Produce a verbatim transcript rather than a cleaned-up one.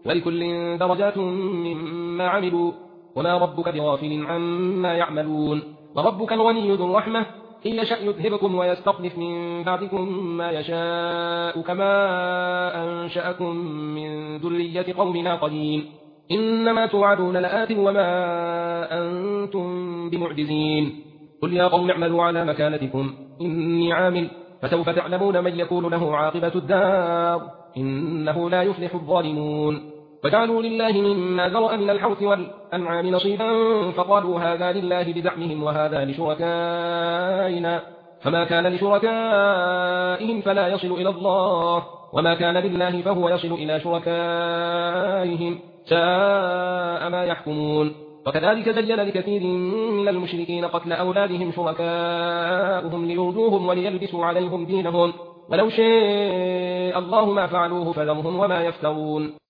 ولكل درجات مما عملوا وما ربك بغافل عما يعملون وربك الغني ذو الرحمة إن يشأ يذهبكم ويستخلف من بعدكم ما يشاء كما أنشأكم من ذرية قوم آخرين إنما توعدون لآت وما أنتم بمعجزين قل يا قوم اعملوا على مكانتكم إني عامل فسوف تعلمون من يكون له عاقبة الدار إنه لا يفلح الظالمون وجعلوا لله مما ذرأ من الحرث والأنعام نصيبا فقالوا هذا لله بزعمهم وهذا لشركائنا فما كان لشركائهم فلا يصل إلى الله وما كان لله فهو يصل إلى شركائهم ساء ما يحكمون وكذلك زين لكثير من المشركين قتل أولادهم شركاؤهم ليرضوهم وليلبسوا عليهم دينهم ولو شاء الله ما فعلوه فذرهم وما يفترون